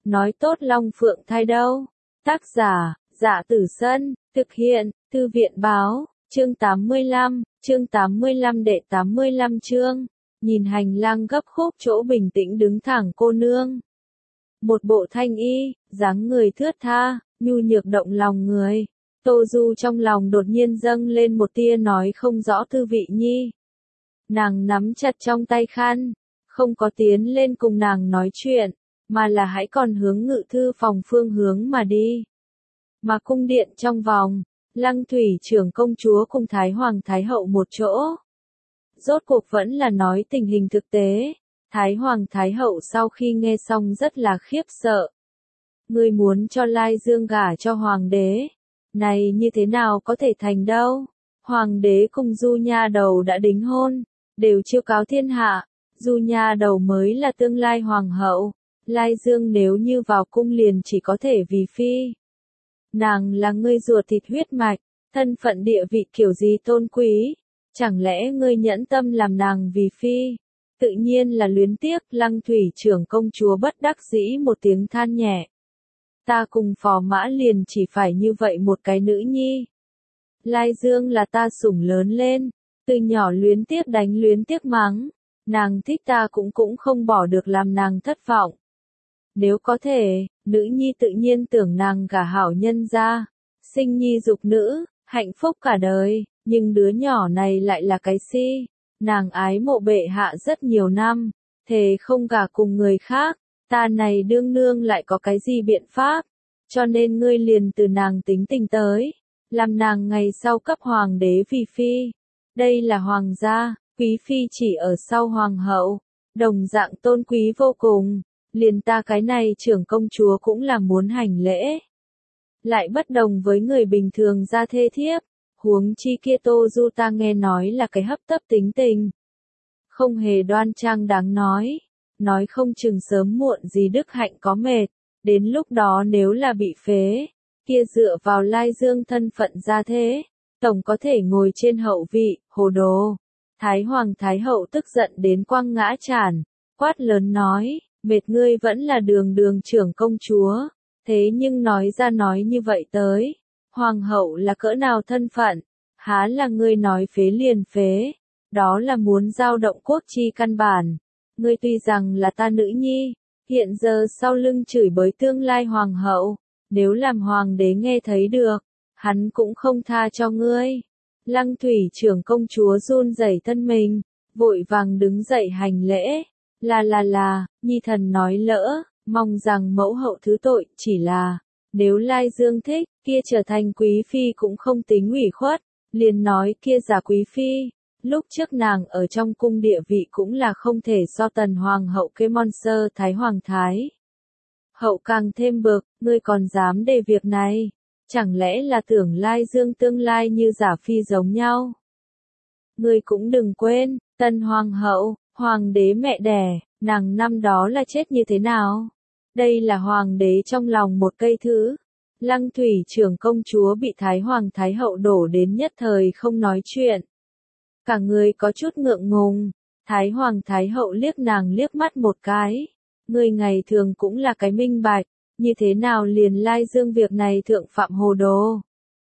nói tốt Long Phượng thai đâu. Tác giả, Dạ Tử Sân, thực hiện, Thư viện Báo, chương 85 đệ 85 chương, nhìn hành lang gấp khúc chỗ bình tĩnh đứng thẳng cô nương. Một bộ thanh y, dáng người thướt tha, nhu nhược động lòng người. Tô Du trong lòng đột nhiên dâng lên một tia nói không rõ tư vị nhi. Nàng nắm chặt trong tay khăn, không có tiến lên cùng nàng nói chuyện, mà là hãy còn hướng ngự thư phòng phương hướng mà đi. Mà cung điện trong vòng, Lăng Thủy trưởng công chúa cùng Thái Hoàng Thái Hậu một chỗ. Rốt cuộc vẫn là nói tình hình thực tế, Thái Hoàng Thái Hậu sau khi nghe xong rất là khiếp sợ. Ngươi muốn cho Lai Dương gả cho Hoàng đế, này như thế nào có thể thành đâu? Hoàng đế cùng Du Nha Đầu đã đính hôn, đều chiêu cáo thiên hạ, Du Nha Đầu mới là tương lai Hoàng hậu, Lai Dương nếu như vào cung liền chỉ có thể vì phi. Nàng là ngươi ruột thịt huyết mạch, thân phận địa vị kiểu gì tôn quý, chẳng lẽ ngươi nhẫn tâm làm nàng vì phi? Tự nhiên là luyến tiếc. Lăng Thủy trưởng công chúa bất đắc dĩ một tiếng than nhẹ. Ta cùng Phò Mã liền chỉ phải như vậy một cái nữ nhi. Lai Dương là ta sủng lớn lên, từ nhỏ luyến tiếc đánh luyến tiếc mắng, nàng thích ta cũng không bỏ được làm nàng thất vọng. Nếu có thể, nữ nhi tự nhiên tưởng nàng gả hảo nhân gia, sinh nhi dục nữ, hạnh phúc cả đời, nhưng đứa nhỏ này lại là cái si. Nàng ái mộ bệ hạ rất nhiều năm, thề không gả cùng người khác, ta này đương nương lại có cái gì biện pháp, cho nên ngươi liền từ nàng tính tình tới, làm nàng ngày sau cấp hoàng đế vì phi. Đây là hoàng gia, quý phi chỉ ở sau hoàng hậu, đồng dạng tôn quý vô cùng, liền ta cái này trưởng công chúa cũng là muốn hành lễ. Lại bất đồng với người bình thường ra thê thiếp. Huống chi kia Tô Du ta nghe nói là cái hấp tấp tính tình. Không hề đoan trang đáng nói không chừng sớm muộn gì đức hạnh có mệt, đến lúc đó nếu là bị phế, kia dựa vào Lai Dương thân phận ra thế, tổng có thể ngồi trên hậu vị, hồ đồ. Thái Hoàng Thái Hậu tức giận đến quăng ngã chản, quát lớn nói, mệt ngươi vẫn là đường trưởng công chúa, thế nhưng nói ra nói như vậy tới. Hoàng hậu là cỡ nào thân phận, há là ngươi nói phế liền phế, đó là muốn giao động quốc chi căn bản. Ngươi tuy rằng là ta nữ nhi, hiện giờ sau lưng chửi bới tương lai hoàng hậu, nếu làm hoàng đế nghe thấy được, hắn cũng không tha cho ngươi. Lăng Thủy trưởng công chúa run rẩy thân mình, vội vàng đứng dậy hành lễ, là, nhi thần nói lỡ, mong rằng mẫu hậu thứ tội, chỉ là, nếu Lai Dương thích, kia trở thành quý phi cũng không tính ủy khuất, liền nói kia giả quý phi, lúc trước nàng ở trong cung địa vị cũng là không thể so tần hoàng hậu kê monster Thái Hoàng Thái. Hậu càng thêm bực, ngươi còn dám đề việc này, chẳng lẽ là tưởng Lai Dương tương lai như giả phi giống nhau. Ngươi cũng đừng quên, tần hoàng hậu, hoàng đế mẹ đẻ, nàng năm đó là chết như thế nào? Đây là hoàng đế trong lòng một cây thứ. Lăng Thủy trưởng công chúa bị Thái Hoàng Thái Hậu đổ đến nhất thời không nói chuyện. Cả người có chút ngượng ngùng, Thái Hoàng Thái Hậu liếc nàng liếc mắt một cái. Người ngày thường cũng là cái minh bạch, như thế nào liền Lai Dương việc này thượng phạm hồ đồ.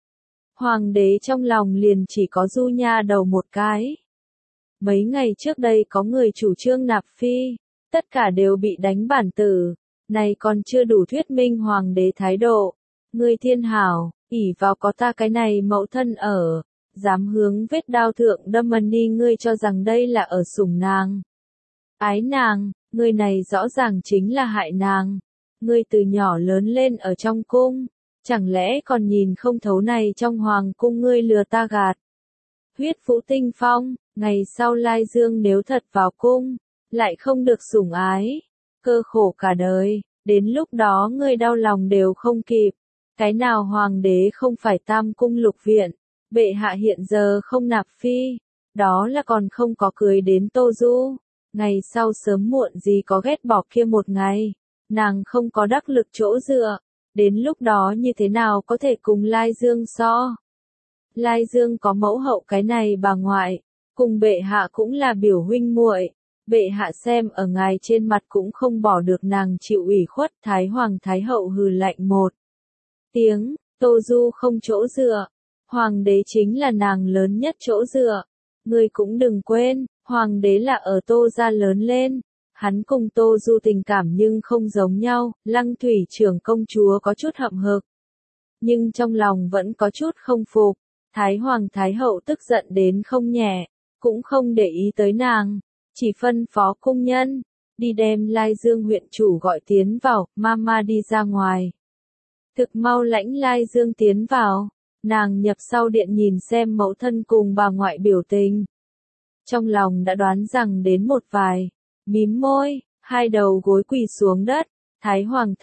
Hoàng đế trong lòng liền chỉ có Du Nha Đầu một cái. Mấy ngày trước đây có người chủ trương nạp phi, tất cả đều bị đánh bản tử. Này còn chưa đủ thuyết minh hoàng đế thái độ. Ngươi thiên hảo, ỷ vào có ta cái này mẫu thân ở, dám hướng vết đao thượng đâm mần đi, ngươi cho rằng đây là ở sủng nàng. Ái nàng, ngươi này rõ ràng chính là hại nàng. Ngươi từ nhỏ lớn lên ở trong cung, chẳng lẽ còn nhìn không thấu này trong hoàng cung ngươi lừa ta gạt. Huyết Vũ Tinh Phong, ngày sau Lai Dương nếu thật vào cung, lại không được sủng ái, cơ khổ cả đời, đến lúc đó ngươi đau lòng đều không kịp. Cái nào hoàng đế không phải tam cung lục viện, bệ hạ hiện giờ không nạp phi, đó là còn không có cưới đến Tô Du. Ngày sau sớm muộn gì có ghét bỏ kia một ngày, nàng không có đắc lực chỗ dựa, đến lúc đó như thế nào có thể cùng Lai Dương so. Lai Dương có mẫu hậu cái này bà ngoại, cùng bệ hạ cũng là biểu huynh muội, Bệ hạ xem ở ngài trên mặt cũng không bỏ được nàng chịu ủy khuất. Thái Hoàng Thái Hậu hừ lạnh một tiếng, Tô Du không chỗ dựa. Hoàng đế chính là nàng lớn nhất chỗ dựa. Ngươi cũng đừng quên, Hoàng đế là ở Tô gia lớn lên. Hắn cùng Tô Du tình cảm nhưng không giống nhau. Lăng Thủy trưởng công chúa có chút hậm hực, nhưng trong lòng vẫn có chút không phục. Thái Hoàng Thái Hậu tức giận đến không nhẹ, cũng không để ý tới nàng, chỉ phân phó cung nhân, đi đem Lai Dương huyện chủ gọi tiến vào, mama đi ra ngoài. Thực mau lãnh Lai Dương tiến vào, nàng nhập sau điện nhìn xem mẫu thân cùng bà ngoại biểu tình. Trong lòng đã đoán rằng đến một vài, mím môi, hai đầu gối quỳ xuống đất, Thái Hoàng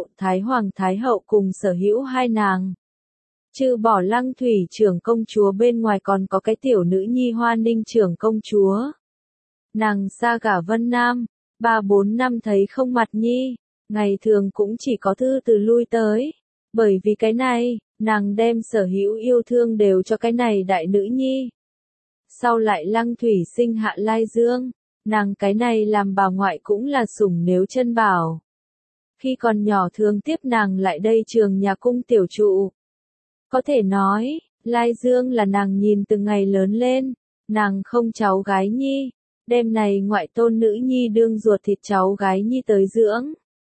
Thái Hậu cùng sở hữu hai nàng. Trừ bỏ Lăng Thủy trưởng công chúa bên ngoài còn có cái tiểu nữ nhi Hoa Ninh trưởng công chúa. Nàng xa gả Vân Nam, 3-4 năm thấy không mặt nhi, ngày thường cũng chỉ có thư từ lui tới. Bởi vì cái này, nàng đem sở hữu yêu thương đều cho cái này đại nữ nhi. Sau lại Lăng Thủy sinh hạ Lai Dương, nàng cái này làm bà ngoại cũng là sủng nếu chân bảo. Khi còn nhỏ thường tiếp nàng lại đây trường nhà cung tiểu trụ. Có thể nói, Lai Dương là nàng nhìn từng ngày lớn lên, nàng không cháu gái nhi, đêm này ngoại tôn nữ nhi đương ruột thịt cháu gái nhi tới dưỡng.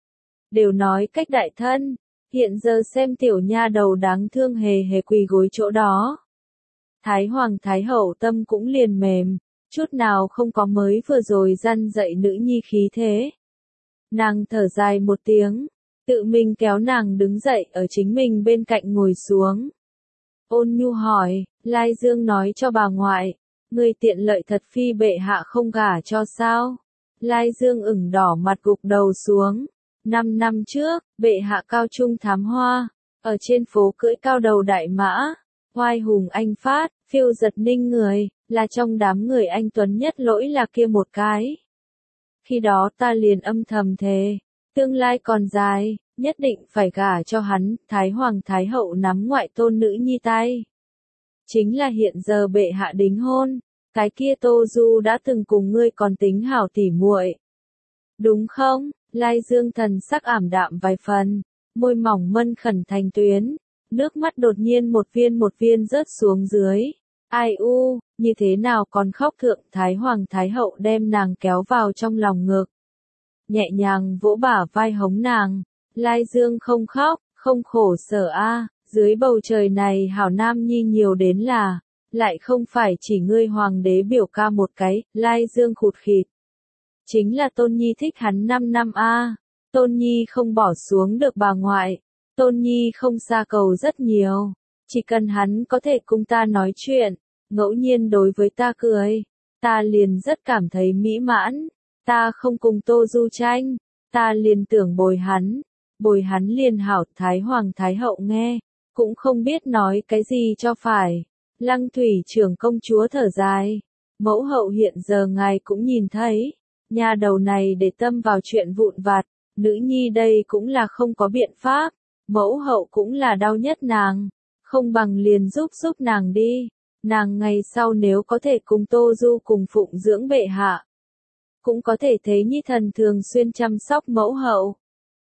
Đều nói cách đại thân, hiện giờ xem tiểu nha đầu đáng thương hề hề quỳ gối chỗ đó. Thái Hoàng Thái Hậu tâm cũng liền mềm, chút nào không có mới vừa rồi răn dạy nữ nhi khí thế. Nàng thở dài một tiếng, tự mình kéo nàng đứng dậy ở chính mình bên cạnh ngồi xuống. Ôn nhu hỏi, Lai Dương nói cho bà ngoại, người tiện lợi thật phi bệ hạ không gả cho sao? Lai Dương ửng đỏ mặt gục đầu xuống. 5 năm trước, bệ hạ cao trung thám hoa, ở trên phố cưỡi cao đầu đại mã, oai hùng anh phát, phiêu giật ninh người, là trong đám người anh tuấn nhất lỗi là kia một cái. Khi đó ta liền âm thầm thề, tương lai còn dài, nhất định phải gả cho hắn. Thái Hoàng Thái Hậu nắm ngoại tôn nữ nhi tay. Chính là hiện giờ bệ hạ đính hôn, cái kia Tô Du đã từng cùng ngươi còn tính hảo tỉ muội. Đúng không? Lai Dương thần sắc ảm đạm vài phần, môi mỏng mân khẩn thành tuyến, nước mắt đột nhiên một viên rớt xuống dưới. Ai u, như thế nào còn khóc thượng? Thái Hoàng Thái Hậu đem nàng kéo vào trong lòng ngực, nhẹ nhàng vỗ bả vai hống nàng. Lai Dương không khóc, không khổ sở a, dưới bầu trời này hảo nam nhi nhiều đến là, lại không phải chỉ ngươi hoàng đế biểu ca một cái. Lai Dương khụt khịt. Chính là Tôn Nhi thích hắn 5 năm a, Tôn Nhi không bỏ xuống được bà ngoại, Tôn Nhi không xa cầu rất nhiều, chỉ cần hắn có thể cùng ta nói chuyện, ngẫu nhiên đối với ta cười, ta liền rất cảm thấy mỹ mãn. Ta không cùng Tô Du tranh, ta liền tưởng bồi hắn liền hảo. Thái Hoàng Thái Hậu nghe, cũng không biết nói cái gì cho phải. Lăng Thủy trưởng công chúa thở dài, mẫu hậu hiện giờ ngài cũng nhìn thấy, nhà đầu này để tâm vào chuyện vụn vặt, nữ nhi đây cũng là không có biện pháp, mẫu hậu cũng là đau nhất nàng, không bằng liền giúp nàng đi, nàng ngày sau nếu có thể cùng Tô Du cùng phụng dưỡng bệ hạ, cũng có thể thấy nhi thần thường xuyên chăm sóc mẫu hậu.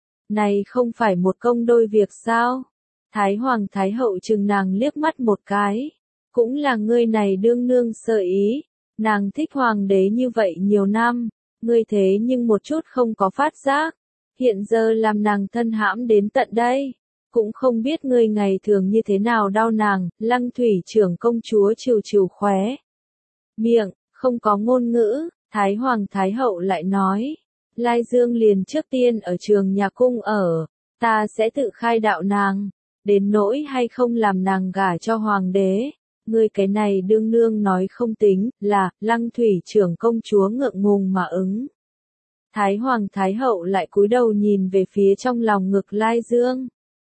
Này không phải một công đôi việc sao? Thái Hoàng Thái Hậu chừng nàng liếc mắt một cái, cũng là ngươi này đương nương sợ ý, nàng thích hoàng đế như vậy nhiều năm, ngươi thế nhưng một chút không có phát giác, hiện giờ làm nàng thân hãm đến tận đây, cũng không biết ngươi ngày thường như thế nào đau nàng. Lăng Thủy trưởng công chúa trìu khóe miệng, không có ngôn ngữ. Thái Hoàng Thái Hậu lại nói, Lai Dương liền trước tiên ở trường nhà cung ở, ta sẽ tự khai đạo nàng, đến nỗi hay không làm nàng gả cho hoàng đế, ngươi cái này đương nương nói không tính, là. Lăng Thủy trưởng công chúa ngượng ngùng mà ứng. Thái Hoàng Thái Hậu lại cúi đầu nhìn về phía trong lòng ngực Lai Dương.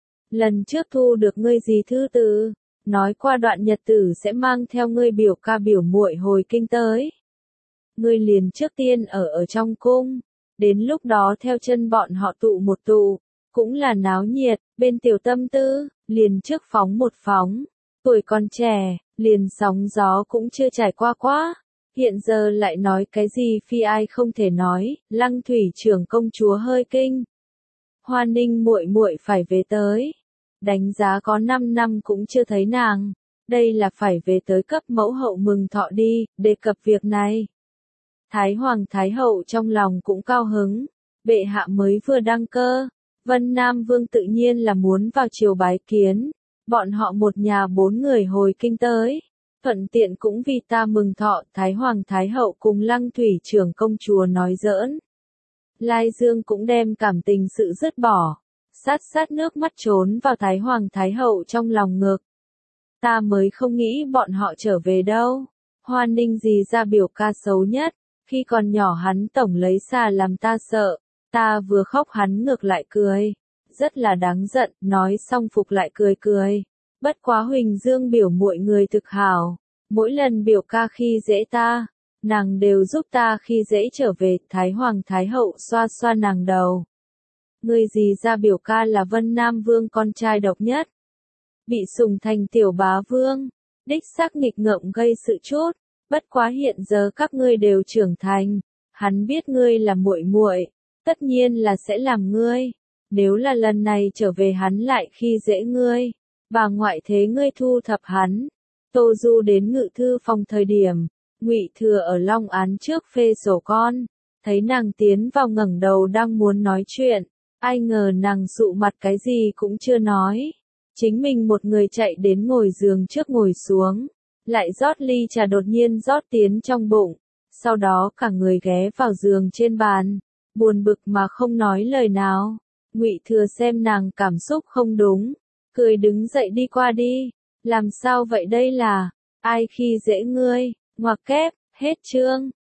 Lần trước thu được ngươi gì thư từ, nói qua đoạn nhật tử sẽ mang theo ngươi biểu ca biểu muội hồi kinh tới. Ngươi liền trước tiên ở trong cung, đến lúc đó theo chân bọn họ tụ một tụ, cũng là náo nhiệt. Bên tiểu tâm tư, liền trước phóng một phóng, tuổi còn trẻ, liền sóng gió cũng chưa trải qua quá, Hiện giờ lại nói cái gì phi ai không thể nói, Lăng thủy trưởng công chúa hơi kinh. Hoa Ninh muội muội phải về tới. Đánh giá có 5 năm cũng chưa thấy nàng. Đây là phải về tới cấp mẫu hậu mừng thọ đi, đề cập việc này. Thái Hoàng Thái Hậu trong lòng cũng cao hứng. Bệ hạ mới vừa đăng cơ. Vân Nam Vương tự nhiên là muốn vào triều bái kiến. Bọn họ một nhà 4 người hồi kinh tới. Thuận tiện cũng vì ta mừng thọ, Thái Hoàng Thái Hậu cùng Lăng thủy trưởng công chúa nói giỡn. Lai Dương cũng đem cảm tình sự dứt bỏ. Sát nước mắt trốn vào Thái Hoàng Thái Hậu trong lòng ngực. Ta mới không nghĩ bọn họ trở về đâu. Hoa Ninh gì ra biểu ca xấu nhất. Khi còn nhỏ hắn tổng lấy xà làm ta sợ. Ta vừa khóc hắn ngược lại cười. Rất là đáng giận, nói xong phục lại cười. Bất quá Huỳnh Dương biểu muội người thực hảo. Mỗi lần biểu ca khi dễ ta, nàng đều giúp ta khi dễ trở về. Thái Hoàng Thái Hậu xoa xoa nàng đầu. Người gì ra biểu ca là Vân Nam Vương con trai độc nhất. Bị sủng thành tiểu bá vương. Đích xác nghịch ngợm gây sự chút. Bất quá hiện giờ các ngươi đều trưởng thành. Hắn biết ngươi là muội muội, tất nhiên là sẽ làm ngươi. Nếu là lần này trở về hắn lại khi dễ ngươi, bà ngoại thế ngươi thu thập hắn. Tô Du đến ngự thư phòng thời điểm, Ngụy Thừa ở Long Án trước phê sổ con, thấy nàng tiến vào ngẩng đầu đang muốn nói chuyện, ai ngờ nàng sụ mặt cái gì cũng chưa nói. Chính mình một người chạy đến ngồi giường trước ngồi xuống, lại rót ly trà đột nhiên rót tiến trong bụng, sau đó cả người ghé vào giường trên bàn, buồn bực mà không nói lời nào. Ngụy Thừa xem nàng cảm xúc không đúng, cười đứng dậy đi qua đi. Làm sao vậy đây là, ai khi dễ ngươi, ngoặc kép, hết chương.